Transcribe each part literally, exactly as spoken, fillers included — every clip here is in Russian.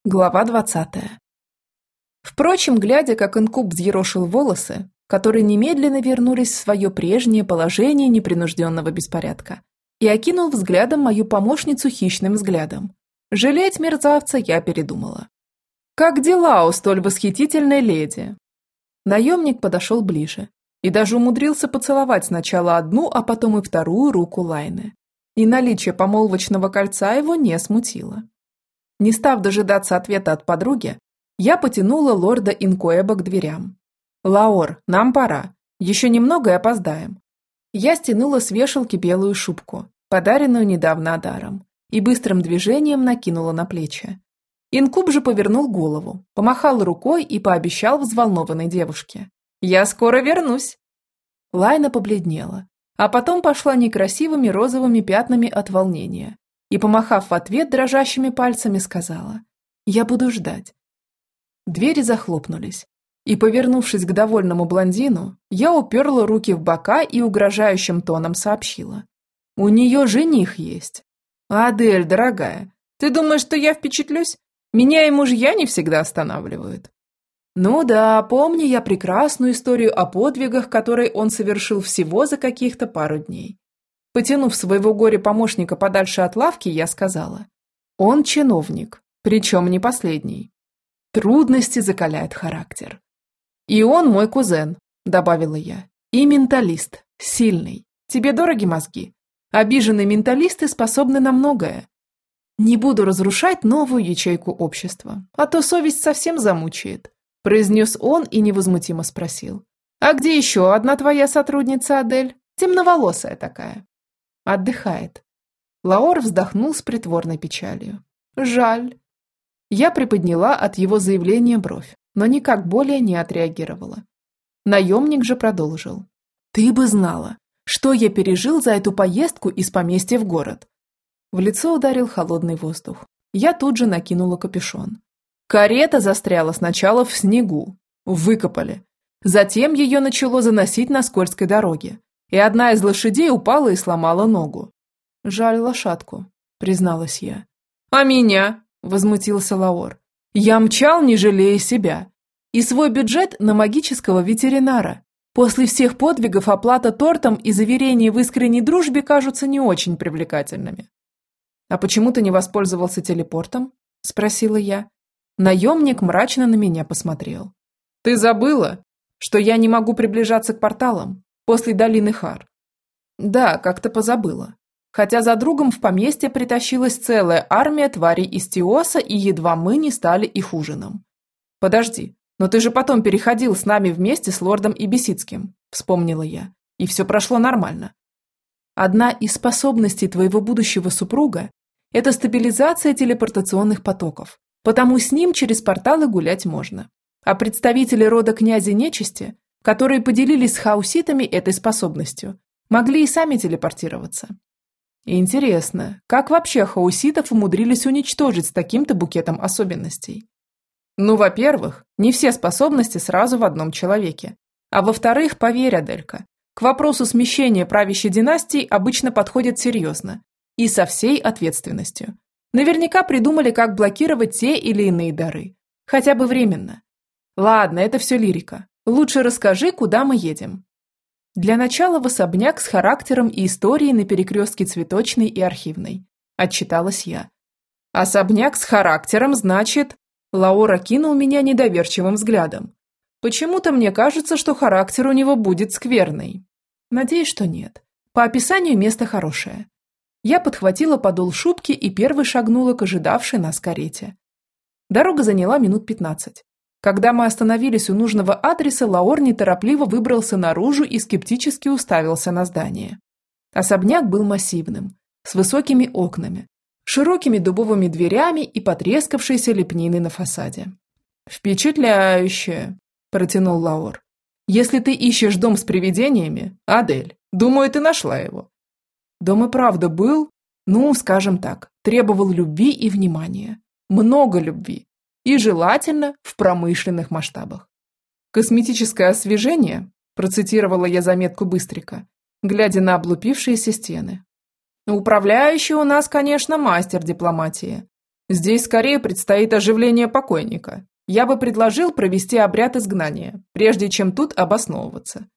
Глава двадцатая. Впрочем, глядя, как инкуб взъерошил волосы, которые немедленно вернулись в свое прежнее положение непринужденного беспорядка, и окинул взглядом мою помощницу хищным взглядом. Жалеть мерзавца я передумала. «Как дела у столь восхитительной леди?» Наемник подошел ближе и даже умудрился поцеловать сначала одну, а потом и вторую руку Лайны. И наличие помолвочного кольца его не смутило. Не став дожидаться ответа от подруги, я потянула лорда Инкоэба к дверям. «Лаор, нам пора. Еще немного и опоздаем». Я стянула с вешалки белую шубку, подаренную недавно Адаром, и быстрым движением накинула на плечи. Инкуб же повернул голову, помахал рукой и пообещал взволнованной девушке: «Я скоро вернусь». Лайна побледнела, а потом пошла некрасивыми розовыми пятнами от волнения и, помахав в ответ дрожащими пальцами, сказала: «Я буду ждать». Двери захлопнулись, и, повернувшись к довольному блондину, я уперла руки в бока и угрожающим тоном сообщила: «У нее жених есть». «Адель, дорогая, ты думаешь, что я впечатлюсь? Меня и мужья не всегда останавливают». Ну да, помню я прекрасную историю о подвигах, которые он совершил всего за каких-то пару дней. Потянув своего горе-помощника подальше от лавки, я сказала: «Он чиновник, причем не последний. Трудности закаляют характер. И он мой кузен», – добавила я, – «и менталист, сильный. Тебе дороги мозги? Обиженные менталисты способны на многое. Не буду разрушать новую ячейку общества, а то совесть совсем замучает», – произнес он и невозмутимо спросил: «А где еще одна твоя сотрудница, Адель? Темноволосая такая». «Отдыхает». Лаор вздохнул с притворной печалью. «Жаль». Я приподняла от его заявления бровь, но никак более не отреагировала. Наемник же продолжил: «Ты бы знала, что я пережил за эту поездку из поместья в город». В лицо ударил холодный воздух. Я тут же накинула капюшон. Карета застряла сначала в снегу. Выкопали. Затем ее начало заносить на скользкой дороге, и одна из лошадей упала и сломала ногу. «Жаль лошадку», – призналась я. «А меня?» – возмутился Лаор. «Я мчал, не жалея себя. И свой бюджет на магического ветеринара. После всех подвигов оплата тортом и заверение в искренней дружбе кажутся не очень привлекательными». «А почему ты не воспользовался телепортом?» – спросила я. Наемник мрачно на меня посмотрел. «Ты забыла, что я не могу приближаться к порталам после долины Хар?» «Да, как-то позабыла. Хотя за другом в поместье притащилась целая армия тварей из Тиоса, и едва мы не стали их ужином». «Подожди, но ты же потом переходил с нами вместе с лордом Ибисицким», – вспомнила я, – «и все прошло нормально». «Одна из способностей твоего будущего супруга – это стабилизация телепортационных потоков, потому с ним через порталы гулять можно. А представители рода князя нечисти, которые поделились с хауситами этой способностью, могли и сами телепортироваться». Интересно, как вообще хауситов умудрились уничтожить с таким-то букетом особенностей? Ну, во-первых, не все способности сразу в одном человеке. А во-вторых, поверь, Аделька, к вопросу смещения правящей династии обычно подходят серьезно и со всей ответственностью. Наверняка придумали, как блокировать те или иные дары. Хотя бы временно. Ладно, это все лирика. Лучше расскажи, куда мы едем. Для начала в особняк с характером и историей на перекрестке Цветочной и Архивной. Отчиталась я. Особняк с характером, значит... Лаора кинул меня недоверчивым взглядом. Почему-то мне кажется, что характер у него будет скверный. Надеюсь, что нет. По описанию место хорошее. Я подхватила подол шубки и первой шагнула к ожидавшей нас карете. Дорога заняла минут пятнадцать. Когда мы остановились у нужного адреса, Лаор неторопливо выбрался наружу и скептически уставился на здание. Особняк был массивным, с высокими окнами, широкими дубовыми дверями и потрескавшейся лепниной на фасаде. «Впечатляюще!» – протянул Лаор. «Если ты ищешь дом с привидениями, Адель, думаю, ты нашла его». Дом и правда был, ну, скажем так, требовал любви и внимания. Много любви. И желательно в промышленных масштабах. «Косметическое освежение», – процитировала я заметку Быстрика, глядя на облупившиеся стены. «Управляющий у нас, конечно, мастер дипломатии. Здесь скорее предстоит оживление покойника. Я бы предложил провести обряд изгнания, прежде чем тут обосновываться».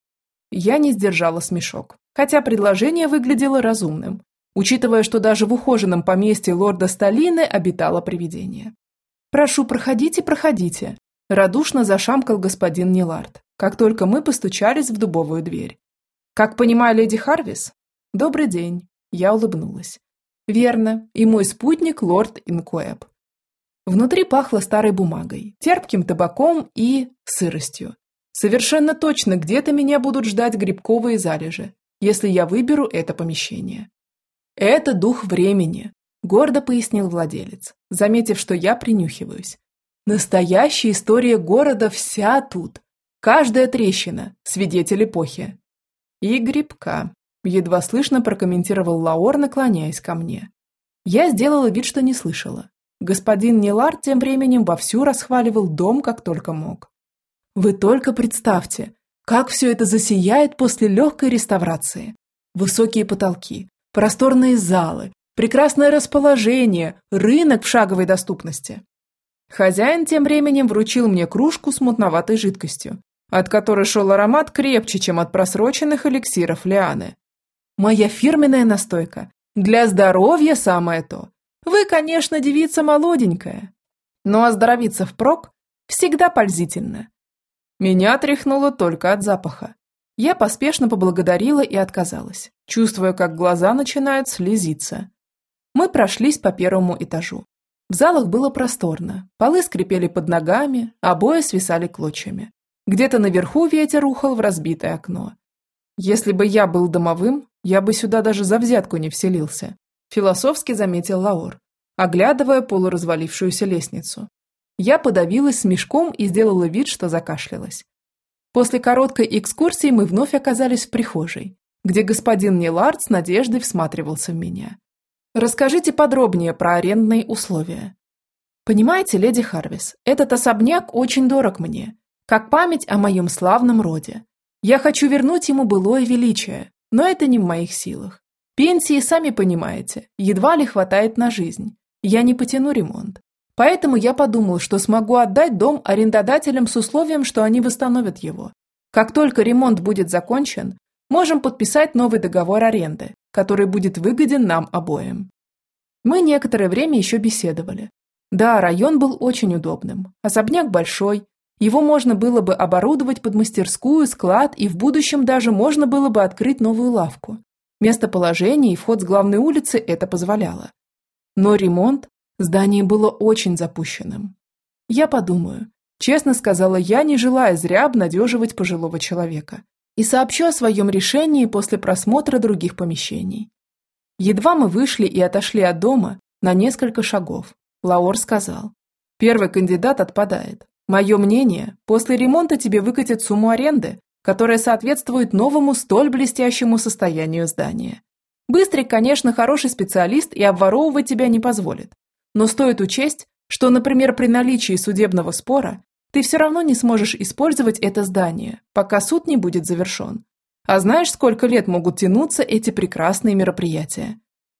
Я не сдержала смешок, хотя предложение выглядело разумным, учитывая, что даже в ухоженном поместье лорда Сталины обитало привидение. «Прошу, проходите, проходите», – радушно зашамкал господин Нилард, как только мы постучались в дубовую дверь. «Как понимаю, леди Харвис?» «Добрый день», – я улыбнулась. «Верно, и мой спутник лорд Инкоэб». Внутри пахло старой бумагой, терпким табаком и сыростью. Совершенно точно где-то меня будут ждать грибковые залежи, если я выберу это помещение. «Это дух времени», – гордо пояснил владелец, заметив, что я принюхиваюсь. «Настоящая история города вся тут. Каждая трещина – свидетель эпохи». «И грибка», – едва слышно прокомментировал Лаор, наклоняясь ко мне. Я сделала вид, что не слышала. Господин Нилард тем временем вовсю расхваливал дом, как только мог. «Вы только представьте, как все это засияет после легкой реставрации. Высокие потолки, просторные залы, прекрасное расположение, рынок в шаговой доступности». Хозяин тем временем вручил мне кружку с мутноватой жидкостью, от которой шел аромат крепче, чем от просроченных эликсиров Лианы. «Моя фирменная настойка. Для здоровья самое то. Вы, конечно, девица молоденькая, но оздоровиться впрок всегда пользительно». Меня тряхнуло только от запаха. Я поспешно поблагодарила и отказалась, чувствуя, как глаза начинают слезиться. Мы прошлись по первому этажу. В залах было просторно, полы скрипели под ногами, обои свисали клочьями. Где-то наверху ветер ухал в разбитое окно. «Если бы я был домовым, я бы сюда даже за взятку не вселился», философски заметил Лаор, оглядывая полуразвалившуюся лестницу. Я подавилась смешком и сделала вид, что закашлялась. После короткой экскурсии мы вновь оказались в прихожей, где господин Нилард с надеждой всматривался в меня. «Расскажите подробнее про арендные условия». «Понимаете, леди Харвис, этот особняк очень дорог мне, как память о моем славном роде. Я хочу вернуть ему былое величие, но это не в моих силах. Пенсии, сами понимаете, едва ли хватает на жизнь. Я не потяну ремонт. Поэтому я подумал, что смогу отдать дом арендодателям с условием, что они восстановят его. Как только ремонт будет закончен, можем подписать новый договор аренды, который будет выгоден нам обоим». Мы некоторое время еще беседовали. Да, район был очень удобным, особняк большой, его можно было бы оборудовать под мастерскую, склад, и в будущем даже можно было бы открыть новую лавку. Местоположение и вход с главной улицы это позволяло. Но ремонт? Здание было очень запущенным. «Я подумаю», – честно сказала я, не желая зря обнадеживать пожилого человека, и сообщу о своем решении после просмотра других помещений. Едва мы вышли и отошли от дома на несколько шагов, Лаор сказал: «Первый кандидат отпадает. Мое мнение, после ремонта тебе выкатят сумму аренды, которая соответствует новому столь блестящему состоянию здания. Быстрик, конечно, хороший специалист и обворовывать тебя не позволит. Но стоит учесть, что, например, при наличии судебного спора ты все равно не сможешь использовать это здание, пока суд не будет завершен. А знаешь, сколько лет могут тянуться эти прекрасные мероприятия?»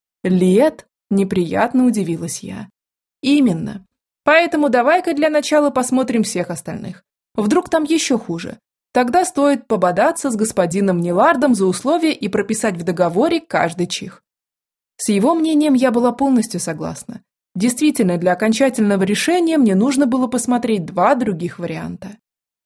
«Лет?» – неприятно удивилась я. «Именно. Поэтому давай-ка для начала посмотрим всех остальных. Вдруг там еще хуже. Тогда стоит пободаться с господином Нилардом за условия и прописать в договоре каждый чих». С его мнением я была полностью согласна. Действительно, для окончательного решения мне нужно было посмотреть два других варианта.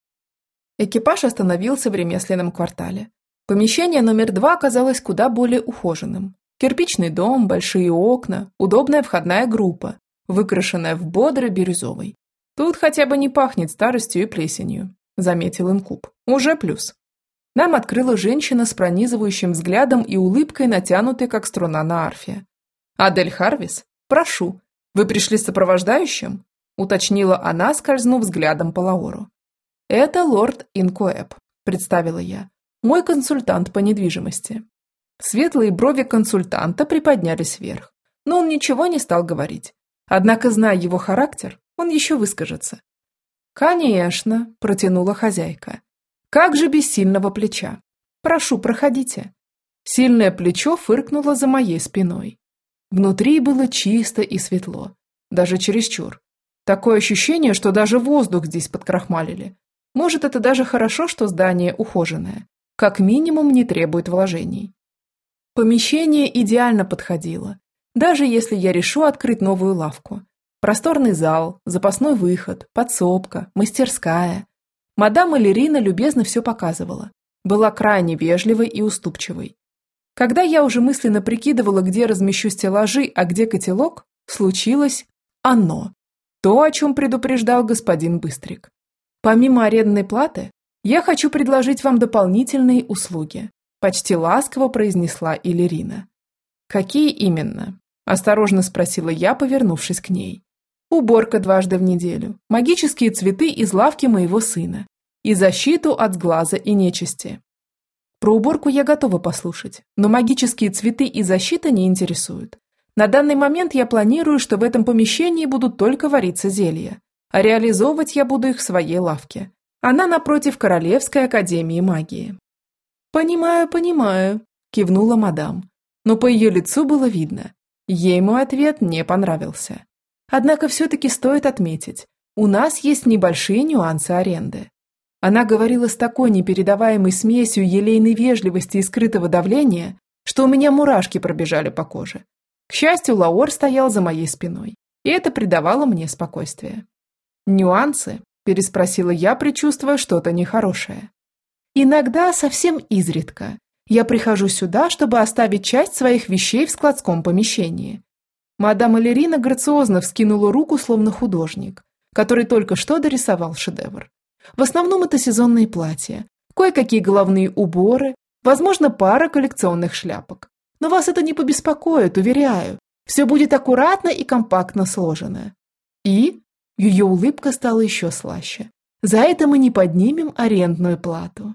Экипаж остановился в ремесленном квартале. Помещение номер два оказалось куда более ухоженным. Кирпичный дом, большие окна, удобная входная группа, выкрашенная в бодрый бирюзовый. «Тут хотя бы не пахнет старостью и плесенью», – заметил инкуб. «Уже плюс». Нам открыла женщина с пронизывающим взглядом и улыбкой, натянутой, как струна на арфе. «Адель Харвис, прошу, вы пришли с сопровождающим?» – уточнила она, скользнув взглядом по Лаору. «Это лорд Инкоэб», – представила я, – «мой консультант по недвижимости». Светлые брови консультанта приподнялись вверх, но он ничего не стал говорить. Однако, зная его характер, он еще выскажется. «Конечно», – протянула хозяйка. «Как же без сильного плеча? Прошу, проходите». Сильное плечо фыркнуло за моей спиной. Внутри было чисто и светло. даже чересчур. Такое ощущение, что даже воздух здесь подкрахмалили. Может, это даже хорошо, что здание ухоженное. Как минимум не требует вложений. Помещение идеально подходило. Даже если я решу открыть новую лавку. Просторный зал, запасной выход, подсобка, мастерская. Мадам Элерина любезно все показывала. Была крайне вежливой и уступчивой. Когда я уже мысленно прикидывала, где размещу стеллажи, а где котелок, случилось оно. То, о чем предупреждал господин Быстрик. Помимо арендной платы, я хочу предложить вам дополнительные услуги. Почти ласково произнесла Элерина. Какие именно? Осторожно спросила я, повернувшись к ней. Уборка дважды в неделю, магические цветы из лавки моего сына и защиту от сглаза и нечисти. Про уборку я готова послушать, но магические цветы и защита не интересуют. На данный момент я планирую, что в этом помещении будут только вариться зелья, а реализовывать я буду их в своей лавке. Она напротив Королевской академии магии. «Понимаю, понимаю», – кивнула мадам, но по ее лицу было видно. Ей мой ответ не понравился. Однако все-таки стоит отметить, у нас есть небольшие нюансы аренды. Она говорила с такой непередаваемой смесью елейной вежливости и скрытого давления, что у меня мурашки пробежали по коже. К счастью, Лаор стоял за моей спиной, и это придавало мне спокойствие. «Нюансы?» – переспросила я, предчувствуя что-то нехорошее. «Иногда, совсем изредка, я прихожу сюда, чтобы оставить часть своих вещей в складском помещении». Мадам Элерина грациозно вскинула руку, словно художник, который только что дорисовал шедевр. В основном это сезонные платья, кое-какие головные уборы, возможно, пара коллекционных шляпок. Но вас это не побеспокоит, уверяю. Все будет аккуратно и компактно сложено. И ее улыбка стала еще слаще. За это мы не поднимем арендную плату.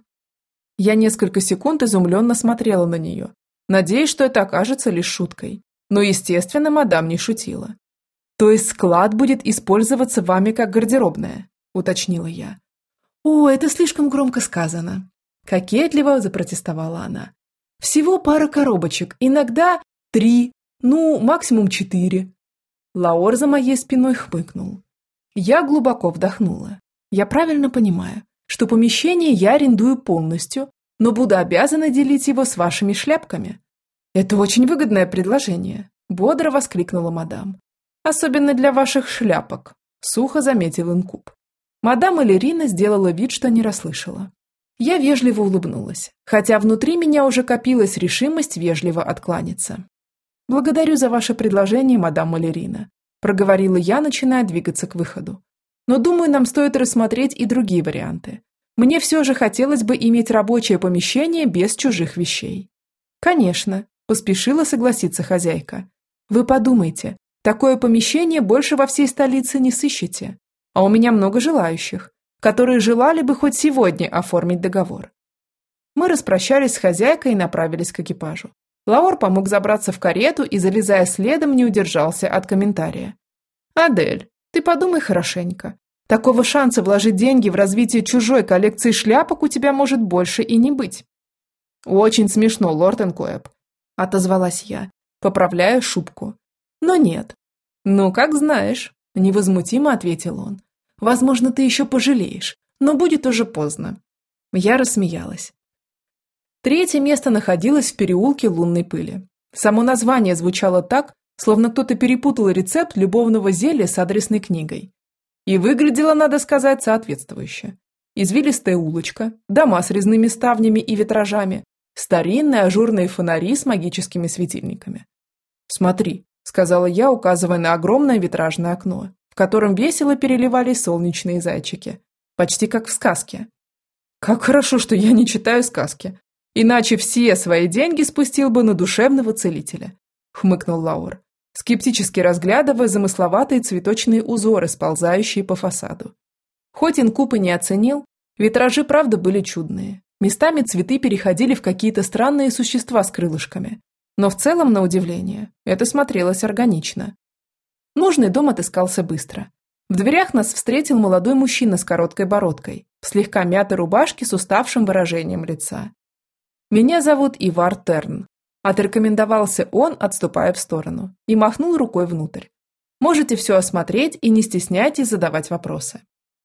Я несколько секунд изумленно смотрела на нее, надеясь, что это окажется лишь шуткой. Но, естественно, мадам не шутила. «То есть склад будет использоваться вами как гардеробная?» – уточнила я. «О, это слишком громко сказано», – кокетливо запротестовала она. «Всего пара коробочек, иногда три, ну, максимум четыре». Лаор за моей спиной хмыкнул. Я глубоко вдохнула. Я правильно понимаю, что помещение я арендую полностью, но буду обязана делить его с вашими шляпками. «Это очень выгодное предложение», – бодро воскликнула мадам. «Особенно для ваших шляпок», – сухо заметил инкуб. Мадам Элерина сделала вид, что не расслышала. Я вежливо улыбнулась, хотя внутри меня уже копилась решимость вежливо откланяться. «Благодарю за ваше предложение, мадам Элерина», – проговорила я, начиная двигаться к выходу. «Но думаю, нам стоит рассмотреть и другие варианты. Мне все же хотелось бы иметь рабочее помещение без чужих вещей». «Конечно», – поспешила согласиться хозяйка. «Вы подумайте, такое помещение больше во всей столице не сыщете. А у меня много желающих, которые желали бы хоть сегодня оформить договор». Мы распрощались с хозяйкой и направились к экипажу. Лаор помог забраться в карету и, залезая следом, не удержался от комментария. «Адель, ты подумай хорошенько. Такого шанса вложить деньги в развитие чужой коллекции шляпок у тебя может больше и не быть». «Очень смешно, лорд Энкоэб», – отозвалась я, поправляя шубку. «Но нет». «Ну, как знаешь», – невозмутимо ответил он. «Возможно, ты еще пожалеешь, но будет уже поздно». Я рассмеялась. Третье место находилось в переулке Лунной Пыли. Само название звучало так, словно кто-то перепутал рецепт любовного зелья с адресной книгой. И выглядело, надо сказать, соответствующе. Извилистая улочка, дома с резными ставнями и витражами, старинные ажурные фонари с магическими светильниками. «Смотри», – сказала я, указывая на огромное витражное окно, в котором весело переливались солнечные зайчики, почти как в сказке. «Как хорошо, что я не читаю сказки, иначе все свои деньги спустил бы на душевного целителя», – хмыкнул Лаур, скептически разглядывая замысловатые цветочные узоры, сползающие по фасаду. Хоть инкуб и не оценил, витражи правда были чудные. Местами цветы переходили в какие-то странные существа с крылышками. Но в целом, на удивление, это смотрелось органично. Нужный дом отыскался быстро. В дверях нас встретил молодой мужчина с короткой бородкой, в слегка мятой рубашке с уставшим выражением лица. «Меня зовут Ивар Терн», – отрекомендовался он, отступая в сторону, и махнул рукой внутрь. Можете все осмотреть и не стесняйтесь задавать вопросы.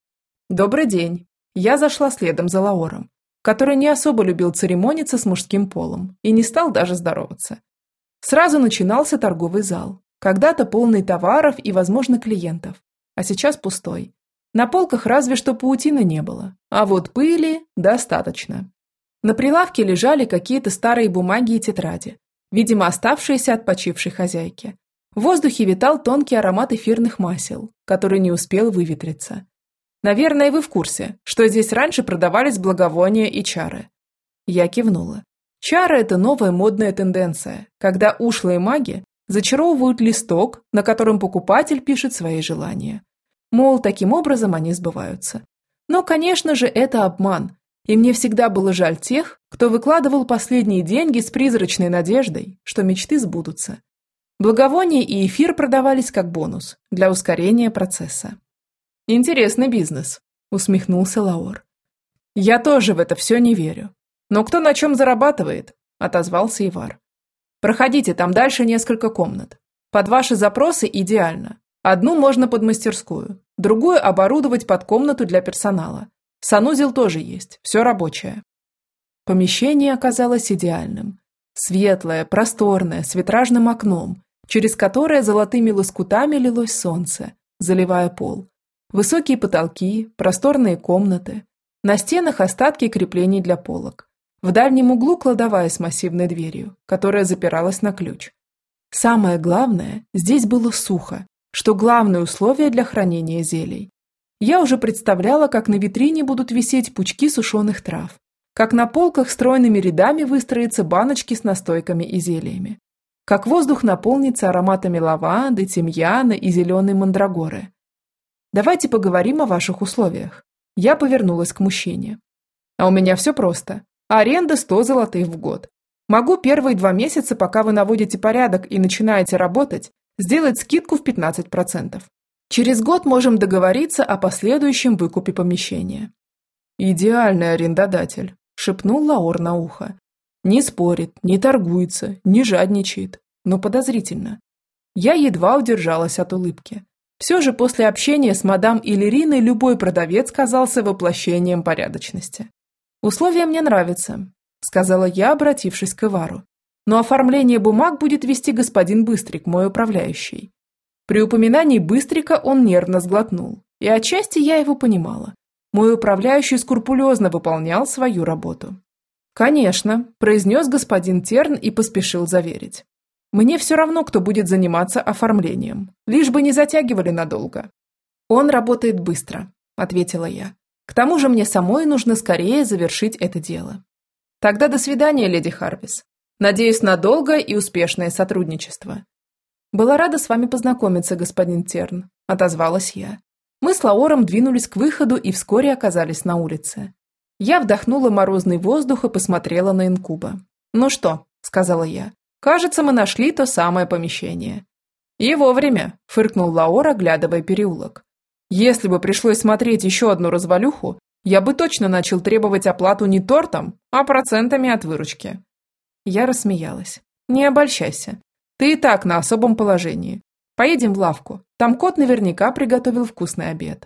Добрый день. Я зашла следом за Лаором, который не особо любил церемониться с мужским полом и не стал даже здороваться. Сразу начинался торговый зал, когда-то полный товаров и, возможно, клиентов, а сейчас пустой. На полках разве что паутины не было, а вот пыли достаточно. На прилавке лежали какие-то старые бумаги и тетради, видимо, оставшиеся от почившей хозяйки. В воздухе витал тонкий аромат эфирных масел, который не успел выветриться. Наверное, вы в курсе, что здесь раньше продавались благовония и чары. Я кивнула. Чары – это новая модная тенденция, когда ушлые маги зачаровывают листок, на котором покупатель пишет свои желания. Мол, таким образом они сбываются. Но, конечно же, это обман, и мне всегда было жаль тех, кто выкладывал последние деньги с призрачной надеждой, что мечты сбудутся. Благовония и эфир продавались как бонус для ускорения процесса. «Интересный бизнес», – усмехнулся Лаор. «Я тоже в это все не верю. Но кто на чем зарабатывает?» – отозвался Ивар. «Проходите, там дальше несколько комнат. Под ваши запросы идеально. Одну можно под мастерскую, другую оборудовать под комнату для персонала. Санузел тоже есть, все рабочее». Помещение оказалось идеальным. Светлое, просторное, с витражным окном, через которое золотыми лоскутами лилось солнце, заливая пол. Высокие потолки, просторные комнаты. На стенах остатки креплений для полок. В дальнем углу кладовая с массивной дверью, которая запиралась на ключ. Самое главное, здесь было сухо, что главное условие для хранения зелий. Я уже представляла, как на витрине будут висеть пучки сушеных трав, как на полках стройными рядами выстроятся баночки с настойками и зельями, как воздух наполнится ароматами лаванды, тимьяна и зеленой мандрагоры. Давайте поговорим о ваших условиях. Я повернулась к мужчине. А у меня все просто. Аренда сто золотых в год. Могу первые два месяца, пока вы наводите порядок и начинаете работать, сделать скидку в пятнадцать процентов. Через год можем договориться о последующем выкупе помещения. Идеальный арендодатель, шепнул Лаор на ухо. Не спорит, не торгуется, не жадничает, но подозрительно. Я едва удержалась от улыбки. Все же после общения с мадам Иллириной любой продавец казался воплощением порядочности. «Условия мне нравятся», – сказала я, обратившись к Ивару. «Но оформление бумаг будет вести господин Быстрик, мой управляющий». При упоминании Быстрика он нервно сглотнул, и отчасти я его понимала. Мой управляющий скрупулезно выполнял свою работу. «Конечно», – произнес господин Терн и поспешил заверить. «Мне все равно, кто будет заниматься оформлением, лишь бы не затягивали надолго». «Он работает быстро», – ответила я. «К тому же мне самой нужно скорее завершить это дело». «Тогда до свидания, леди Харвис. Надеюсь на долгое и успешное сотрудничество». «Была рада с вами познакомиться, господин Терн», – отозвалась я. Мы с Лаором двинулись к выходу и вскоре оказались на улице. Я вдохнула морозный воздух и посмотрела на инкуба. «Ну что», – сказала я, – «кажется, мы нашли то самое помещение». «И вовремя», – фыркнул Лаор, оглядывая переулок. «Если бы пришлось смотреть еще одну развалюху, я бы точно начал требовать оплату не тортом, а процентами от выручки». Я рассмеялась. «Не обольщайся. Ты и так на особом положении. Поедем в лавку. Там кот наверняка приготовил вкусный обед».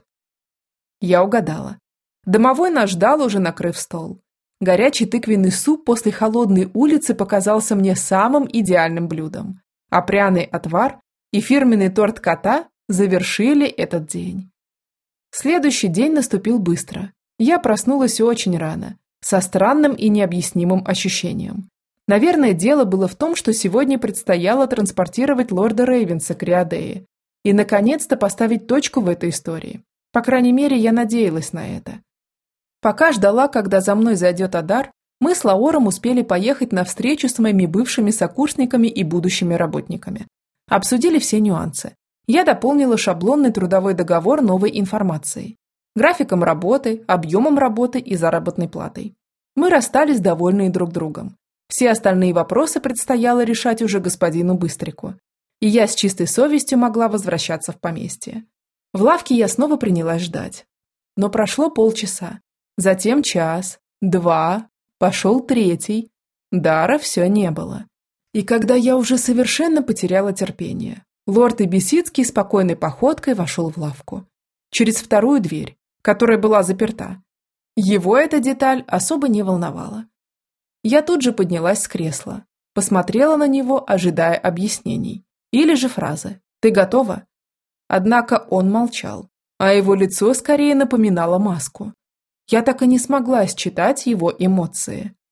Я угадала. Домовой нас ждал, уже накрыв стол. Горячий тыквенный суп после холодной улицы показался мне самым идеальным блюдом, а пряный отвар и фирменный торт кота завершили этот день. Следующий день наступил быстро. Я проснулась очень рано, со странным и необъяснимым ощущением. Наверное, дело было в том, что сегодня предстояло транспортировать лорда Рейвенса к Риадее и, наконец-то, поставить точку в этой истории. По крайней мере, я надеялась на это. Пока ждала, когда за мной зайдет Адар, мы с Лаором успели поехать на встречу с моими бывшими сокурсниками и будущими работниками. Обсудили все нюансы. Я дополнила шаблонный трудовой договор новой информацией. Графиком работы, объемом работы и заработной платой. Мы расстались довольные друг другом. Все остальные вопросы предстояло решать уже господину Быстрику. И я с чистой совестью могла возвращаться в поместье. В лавке я снова принялась ждать. Но прошло полчаса. Затем час, два, пошел третий. Дара все не было. И когда я уже совершенно потеряла терпение, Лорд Ибисицкий спокойной походкой вошел в лавку. Через вторую дверь, которая была заперта. Его эта деталь особо не волновала. Я тут же поднялась с кресла, посмотрела на него, ожидая объяснений. Или же фразы «Ты готова?». Однако он молчал, а его лицо скорее напоминало маску. Я так и не смогла считать его эмоции.